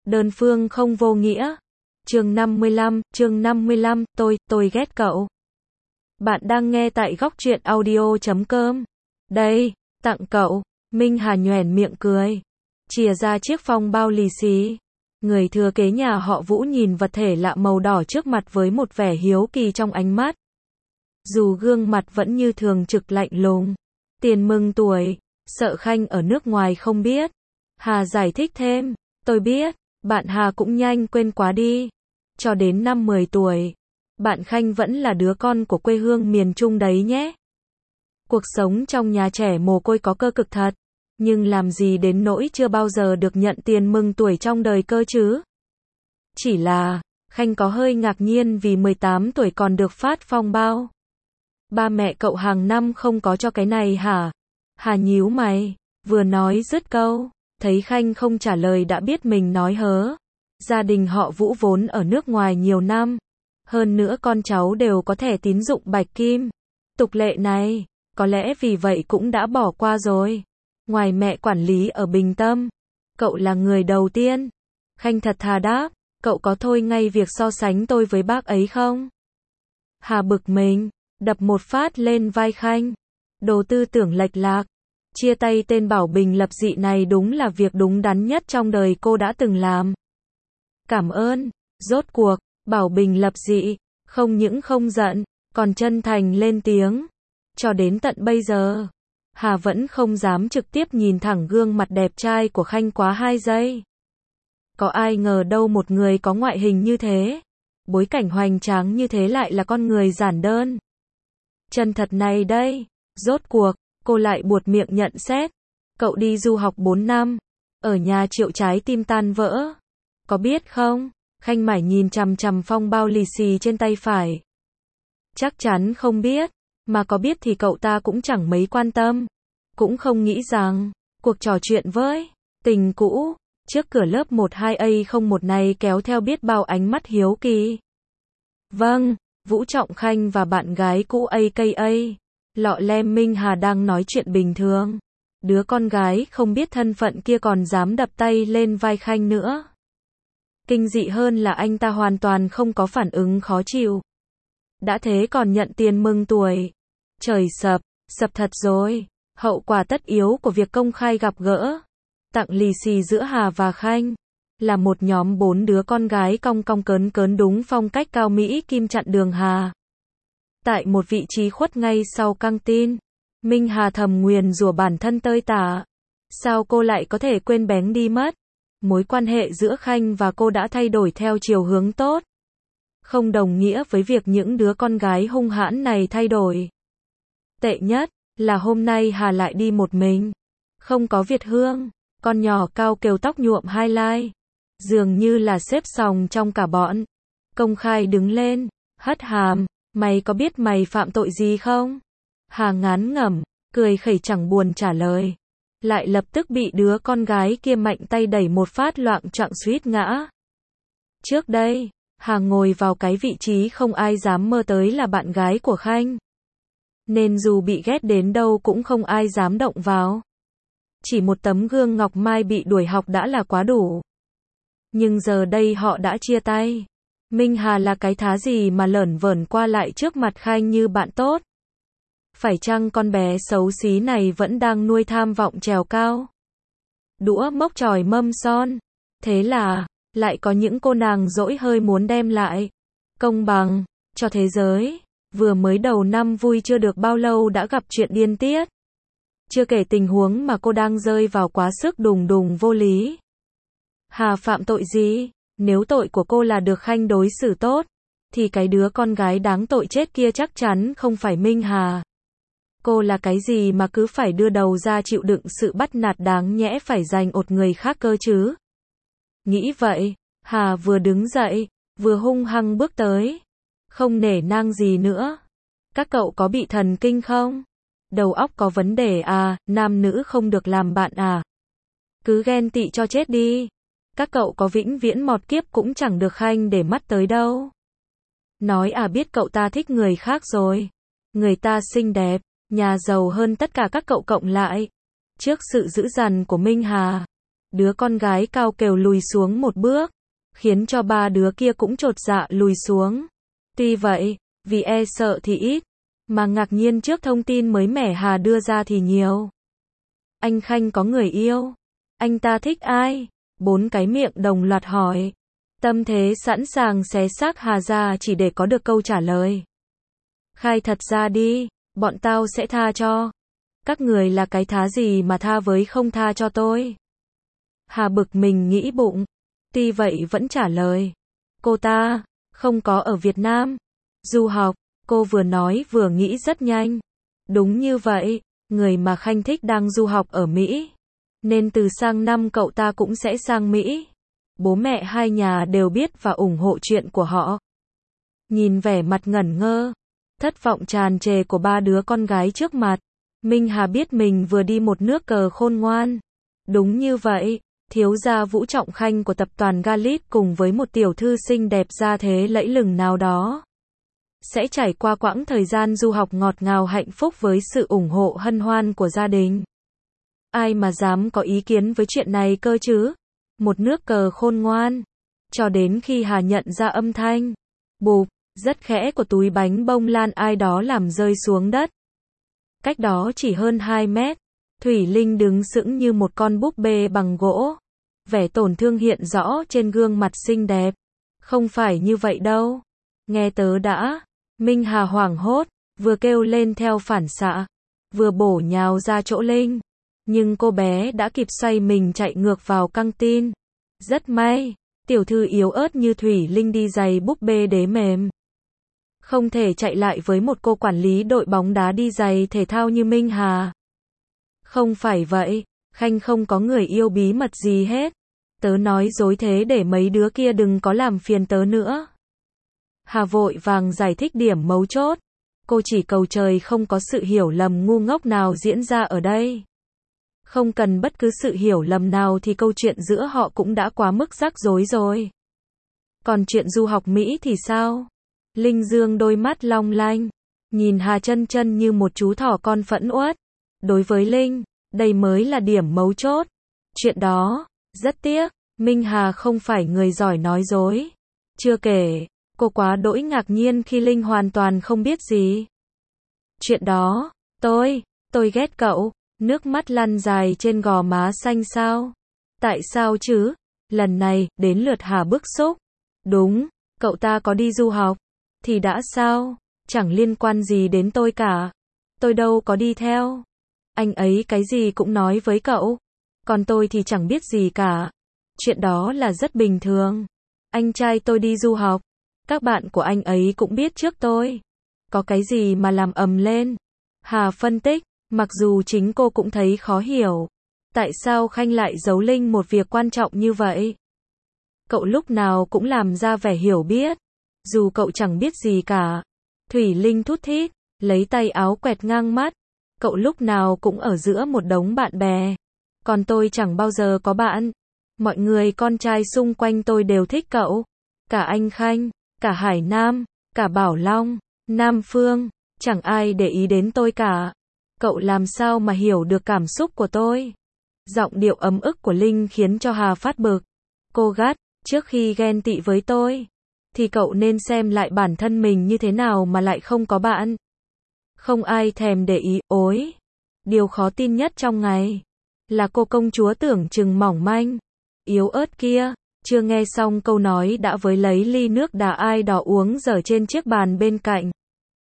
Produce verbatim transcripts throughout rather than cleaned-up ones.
Đơn phương không vô nghĩa. Chương năm mươi lăm, chương năm mươi lăm, tôi, tôi ghét cậu. Bạn đang nghe tại góc truyện audio chấm com. Đây, tặng cậu. Minh Hà nhoẻn miệng cười, chìa ra chiếc phong bao lì xì. Người thừa kế nhà họ Vũ nhìn vật thể lạ màu đỏ trước mặt với một vẻ hiếu kỳ trong ánh mắt. Dù gương mặt vẫn như thường trực lạnh lùng. Tiền mừng tuổi, sợ Khanh ở nước ngoài không biết. Hà giải thích thêm, tôi biết, bạn Hà cũng nhanh quên quá đi. Cho đến năm mười tuổi, bạn Khanh vẫn là đứa con của quê hương miền Trung đấy nhé. Cuộc sống trong nhà trẻ mồ côi có cơ cực thật, nhưng làm gì đến nỗi chưa bao giờ được nhận tiền mừng tuổi trong đời cơ chứ. Chỉ là, Khanh có hơi ngạc nhiên vì mười tám tuổi còn được phát phong bao. Ba mẹ cậu hàng năm không có cho cái này hả? Hà nhíu mày, vừa nói dứt câu, thấy Khanh không trả lời đã biết mình nói hớ. Gia đình họ Vũ vốn ở nước ngoài nhiều năm. Hơn nữa con cháu đều có thẻ tín dụng bạch kim. Tục lệ này, có lẽ vì vậy cũng đã bỏ qua rồi. Ngoài mẹ quản lý ở Bình Tâm, cậu là người đầu tiên. Khanh thật thà đáp, cậu có thôi ngay việc so sánh tôi với bác ấy không? Hà bực mình, đập một phát lên vai Khanh. Đồ tư tưởng lệch lạc. Chia tay tên Bảo Bình lập dị này đúng là việc đúng đắn nhất trong đời cô đã từng làm. Cảm ơn. Rốt cuộc, Bảo Bình lập dị, không những không giận, còn chân thành lên tiếng. Cho đến tận bây giờ, Hà vẫn không dám trực tiếp nhìn thẳng gương mặt đẹp trai của Khanh quá hai giây. Có ai ngờ đâu một người có ngoại hình như thế, bối cảnh hoành tráng như thế lại là con người giản đơn. Chân thật này đây, rốt cuộc, cô lại buột miệng nhận xét. Cậu đi du học bốn năm, ở nhà Triệu trái tim tan vỡ. Có biết không? Khanh mải nhìn chằm chằm phong bao lì xì trên tay phải. Chắc chắn không biết, mà có biết thì cậu ta cũng chẳng mấy quan tâm. Cũng không nghĩ rằng, cuộc trò chuyện với tình cũ, trước cửa lớp một hai A không một này kéo theo biết bao ánh mắt hiếu kỳ. Vâng, Vũ Trọng Khanh và bạn gái cũ a ca a. Lọ lem Minh Hà đang nói chuyện bình thường. Đứa con gái không biết thân phận kia còn dám đập tay lên vai Khanh nữa. Kinh dị hơn là anh ta hoàn toàn không có phản ứng khó chịu. Đã thế còn nhận tiền mừng tuổi. Trời sập, sập thật rồi. Hậu quả tất yếu của việc công khai gặp gỡ, tặng lì xì giữa Hà và Khanh, là một nhóm bốn đứa con gái cong cong cớn cớn đúng phong cách cao Mỹ Kim chặn đường Hà. Tại một vị trí khuất ngay sau căng tin, Minh Hà thầm nguyền rủa bản thân tơi tả. Sao cô lại có thể quên bén đi mất? Mối quan hệ giữa Khanh và cô đã thay đổi theo chiều hướng tốt. Không đồng nghĩa với việc những đứa con gái hung hãn này thay đổi. Tệ nhất là hôm nay Hà lại đi một mình. Không có Việt Hương, con nhỏ cao kêu tóc nhuộm highlight. Dường như là xếp sòng trong cả bọn. Công khai đứng lên, hất hàm, mày có biết mày phạm tội gì không? Hà ngán ngẩm, cười khẩy chẳng buồn trả lời. Lại lập tức bị đứa con gái kia mạnh tay đẩy một phát loạng choạng suýt ngã. Trước đây, Hà ngồi vào cái vị trí không ai dám mơ tới là bạn gái của Khanh. Nên dù bị ghét đến đâu cũng không ai dám động vào. Chỉ một tấm gương ngọc mai bị đuổi học đã là quá đủ. Nhưng giờ đây họ đã chia tay. Minh Hà là cái thá gì mà lởn vởn qua lại trước mặt Khanh như bạn tốt? Phải chăng con bé xấu xí này vẫn đang nuôi tham vọng trèo cao? Đũa mốc chòi mâm son. Thế là, lại có những cô nàng dỗi hơi muốn đem lại công bằng cho thế giới. Vừa mới đầu năm vui chưa được bao lâu đã gặp chuyện điên tiết. Chưa kể tình huống mà cô đang rơi vào quá sức đùng đùng vô lý. Hà phạm tội gì? Nếu tội của cô là được Khanh đối xử tốt, thì cái đứa con gái đáng tội chết kia chắc chắn không phải Minh Hà. Cô là cái gì mà cứ phải đưa đầu ra chịu đựng sự bắt nạt đáng nhẽ phải dành ột người khác cơ chứ? Nghĩ vậy, Hà vừa đứng dậy, vừa hung hăng bước tới. Không nể nang gì nữa. Các cậu có bị thần kinh không? Đầu óc có vấn đề à, nam nữ không được làm bạn à? Cứ ghen tị cho chết đi. Các cậu có vĩnh viễn mọt kiếp cũng chẳng được Khanh để mắt tới đâu. Nói à biết cậu ta thích người khác rồi. Người ta xinh đẹp, nhà giàu hơn tất cả các cậu cộng lại. Trước sự dữ dằn của Minh Hà, Đứa con gái cao kèo lùi xuống một bước, khiến cho ba đứa kia cũng chột dạ lùi xuống. Tuy vậy, vì e sợ thì ít, mà ngạc nhiên trước thông tin mới mẻ Hà đưa ra thì nhiều. Anh Khanh có người yêu. Anh ta thích ai? Bốn cái miệng đồng loạt hỏi. Tâm thế sẵn sàng xé xác Hà ra chỉ để có được câu trả lời. Khai thật ra đi, bọn tao sẽ tha cho. Các người là cái thá gì mà tha với không tha cho tôi? Hà bực mình nghĩ bụng. Tuy vậy vẫn trả lời. Cô ta, không có ở Việt Nam. Du học, cô vừa nói vừa nghĩ rất nhanh. Đúng như vậy, người mà Khanh thích đang du học ở Mỹ. Nên từ sang năm cậu ta cũng sẽ sang Mỹ. Bố mẹ hai nhà đều biết và ủng hộ chuyện của họ. Nhìn vẻ mặt ngẩn ngơ, thất vọng tràn trề của ba đứa con gái trước mặt, Minh Hà biết mình vừa đi một nước cờ khôn ngoan. Đúng như vậy, thiếu gia Vũ Trọng Khanh của tập đoàn Galit cùng với một tiểu thư xinh đẹp gia thế lẫy lừng nào đó sẽ trải qua quãng thời gian du học ngọt ngào hạnh phúc với sự ủng hộ hân hoan của gia đình. Ai mà dám có ý kiến với chuyện này cơ chứ? Một nước cờ khôn ngoan. Cho đến khi Hà nhận ra âm thanh bụp rất khẽ của túi bánh bông lan ai đó làm rơi xuống đất. Cách đó chỉ hơn hai mét, Thủy Linh đứng sững như một con búp bê bằng gỗ. Vẻ tổn thương hiện rõ trên gương mặt xinh đẹp. Không phải như vậy đâu. Nghe tớ đã. Minh Hà hoảng hốt, vừa kêu lên theo phản xạ, vừa bổ nhào ra chỗ Linh. Nhưng cô bé đã kịp xoay mình chạy ngược vào căng tin. Rất may, tiểu thư yếu ớt như Thủy Linh đi giày búp bê đế mềm. Không thể chạy lại với một cô quản lý đội bóng đá đi giày thể thao như Minh Hà. Không phải vậy, Khanh không có người yêu bí mật gì hết. Tớ nói dối thế để mấy đứa kia đừng có làm phiền tớ nữa. Hà vội vàng giải thích điểm mấu chốt. Cô chỉ cầu trời không có sự hiểu lầm ngu ngốc nào diễn ra ở đây. Không cần bất cứ sự hiểu lầm nào thì câu chuyện giữa họ cũng đã quá mức rắc rối rồi. Còn chuyện du học Mỹ thì sao? Linh dương đôi mắt long lanh, nhìn Hà Chân Chân như một chú thỏ con phẫn uất. Đối với Linh, đây mới là điểm mấu chốt. Chuyện đó, rất tiếc, Minh Hà không phải người giỏi nói dối. Chưa kể, cô quá đỗi ngạc nhiên khi Linh hoàn toàn không biết gì. Chuyện đó, tôi, tôi ghét cậu. Nước mắt lăn dài trên gò má xanh sao? Tại sao chứ? Lần này, đến lượt Hà bức xúc. Đúng, cậu ta có đi du học. Thì đã sao? Chẳng liên quan gì đến tôi cả. Tôi đâu có đi theo. Anh ấy cái gì cũng nói với cậu. Còn tôi thì chẳng biết gì cả. Chuyện đó là rất bình thường. Anh trai tôi đi du học. Các bạn của anh ấy cũng biết trước tôi. Có cái gì mà làm ầm lên? Hà phân tích. Mặc dù chính cô cũng thấy khó hiểu. Tại sao Khanh lại giấu Linh một việc quan trọng như vậy? Cậu lúc nào cũng làm ra vẻ hiểu biết. Dù cậu chẳng biết gì cả. Thủy Linh thút thít, lấy tay áo quẹt ngang mắt. Cậu lúc nào cũng ở giữa một đống bạn bè. Còn tôi chẳng bao giờ có bạn. Mọi người con trai xung quanh tôi đều thích cậu. Cả anh Khanh, cả Hải Nam, cả Bảo Long, Nam Phương. Chẳng ai để ý đến tôi cả. Cậu làm sao mà hiểu được cảm xúc của tôi? Giọng điệu ấm ức của Linh khiến cho Hà phát bực. Cô gắt, trước khi ghen tị với tôi, thì cậu nên xem lại bản thân mình như thế nào mà lại không có bạn. Không ai thèm để ý, ối. Điều khó tin nhất trong ngày, là cô công chúa tưởng chừng mỏng manh, yếu ớt kia, chưa nghe xong câu nói đã với lấy ly nước đá ai đỏ uống dở trên chiếc bàn bên cạnh.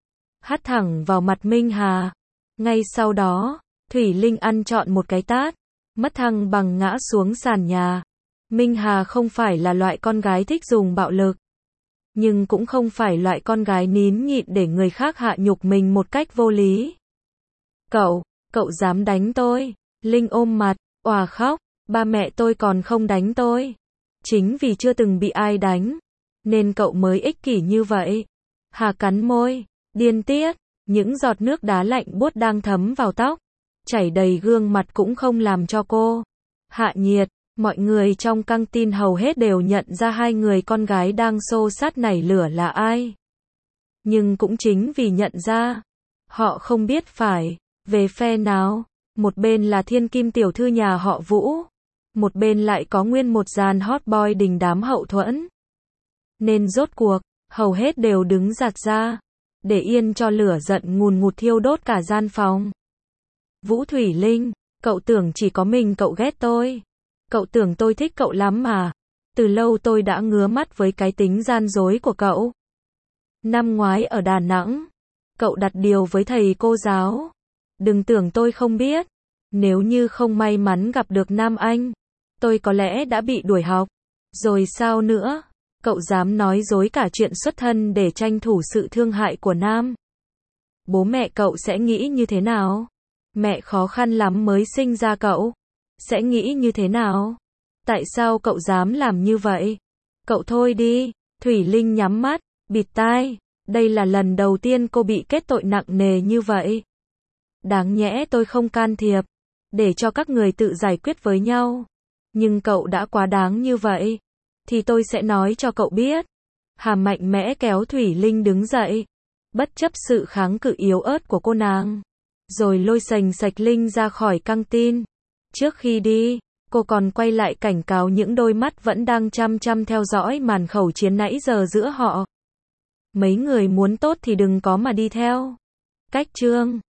Hắt thẳng vào mặt Minh Hà. Ngay sau đó, Thủy Linh ăn trọn một cái tát, mất thăng bằng ngã xuống sàn nhà. Minh Hà không phải là loại con gái thích dùng bạo lực, nhưng cũng không phải loại con gái nín nhịn để người khác hạ nhục mình một cách vô lý. Cậu, cậu dám đánh tôi? Linh ôm mặt, òa khóc, ba mẹ tôi còn không đánh tôi. Chính vì chưa từng bị ai đánh, nên cậu mới ích kỷ như vậy. Hà cắn môi, điên tiết. Những giọt nước đá lạnh buốt đang thấm vào tóc, chảy đầy gương mặt cũng không làm cho cô hạ nhiệt. Mọi người trong căng tin hầu hết đều nhận ra hai người con gái đang xô xát nảy lửa là ai. Nhưng cũng chính vì nhận ra, họ không biết phải về phe nào. Một bên là thiên kim tiểu thư nhà họ Vũ, một bên lại có nguyên một dàn hot boy đình đám hậu thuẫn. Nên rốt cuộc, hầu hết đều đứng giạt ra, để yên cho lửa giận ngùn ngụt thiêu đốt cả gian phòng. Vũ Thủy Linh, cậu tưởng chỉ có mình cậu ghét tôi. Cậu tưởng tôi thích cậu lắm mà. Từ lâu tôi đã ngứa mắt với cái tính gian dối của cậu. Năm ngoái ở Đà Nẵng, cậu đặt điều với thầy cô giáo. Đừng tưởng tôi không biết. Nếu như không may mắn gặp được Nam Anh, tôi có lẽ đã bị đuổi học. Rồi sao nữa? Cậu dám nói dối cả chuyện xuất thân để tranh thủ sự thương hại của Nam. Bố mẹ cậu sẽ nghĩ như thế nào? Mẹ khó khăn lắm mới sinh ra cậu. Sẽ nghĩ như thế nào? Tại sao cậu dám làm như vậy? Cậu thôi đi. Thủy Linh nhắm mắt, bịt tai. Đây là lần đầu tiên cô bị kết tội nặng nề như vậy. Đáng nhẽ tôi không can thiệp, để cho các người tự giải quyết với nhau. Nhưng cậu đã quá đáng như vậy, thì tôi sẽ nói cho cậu biết. Hà mạnh mẽ kéo Thủy Linh đứng dậy, bất chấp sự kháng cự yếu ớt của cô nàng. Rồi lôi sành sạch Linh ra khỏi căng tin. Trước khi đi, cô còn quay lại cảnh cáo những đôi mắt vẫn đang chăm chăm theo dõi màn khẩu chiến nãy giờ giữa họ. Mấy người muốn tốt thì đừng có mà đi theo. Cách chương